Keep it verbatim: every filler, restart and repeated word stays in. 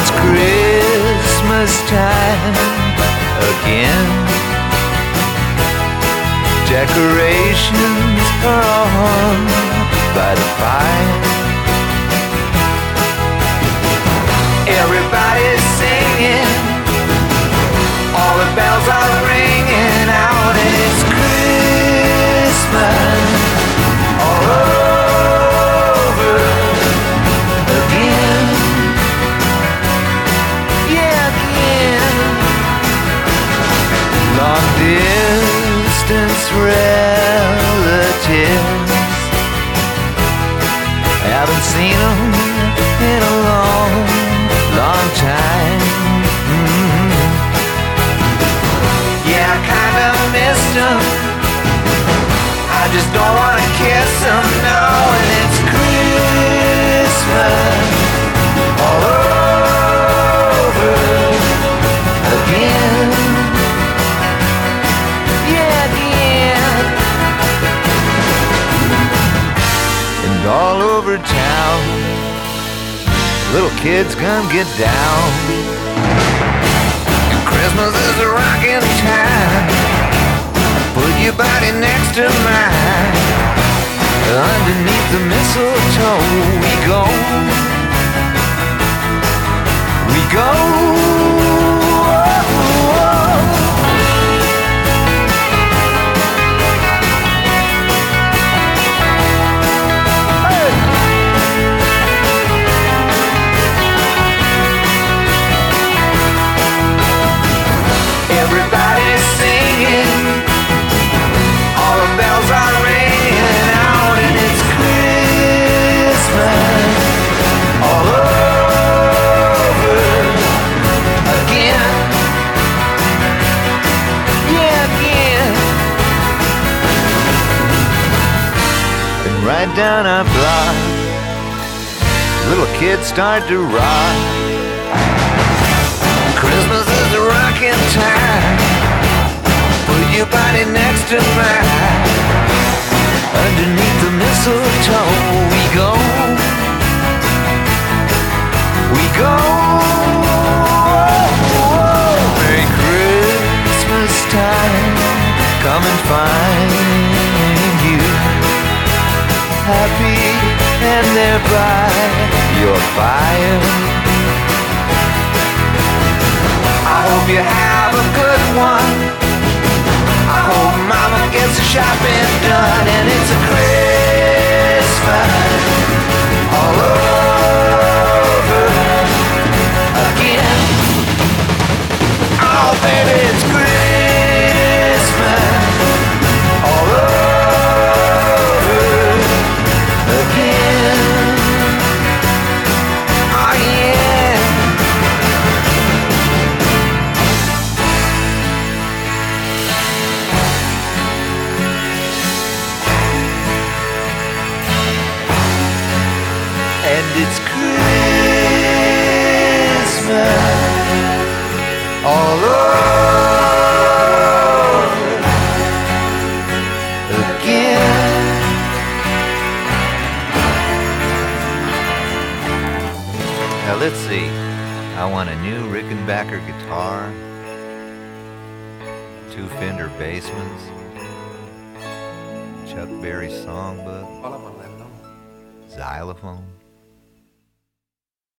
it's Christmas time again. Decorations are on by the fire. Everybody's singing, all the bells are ringing out, and it's Christmas all over again. Yeah, again. Long distance relatives, haven't seen them in a long, long time. Mm-hmm. Yeah, I kinda missed them, I just don't wanna kiss them, no. And it's Christmas all over again. Yeah, again. And all over town, little kids come get down. And Christmas is a rockin' time. Put your body next to mine. Underneath the mistletoe we go. We go. Everybody's singing, all the bells are ringing out, and it's Christmas all over again. Yeah, again. And right down our block, little kids start to rock. Christmas is a rockin' time. Put your body next to mine. Underneath the mistletoe we go. We go. Merry Christmas time, come and find you happy and there by your fire. I hope you have a good one. I hope mama gets the shopping done, and it's a Christmas all over again. Oh baby, it's Christmas all over again. Oh yeah. And it's Christmas all over again. Now let's see. I want a new Rickenbacker guitar, two Fender Bassmans, Chuck Berry songbook, xylophone.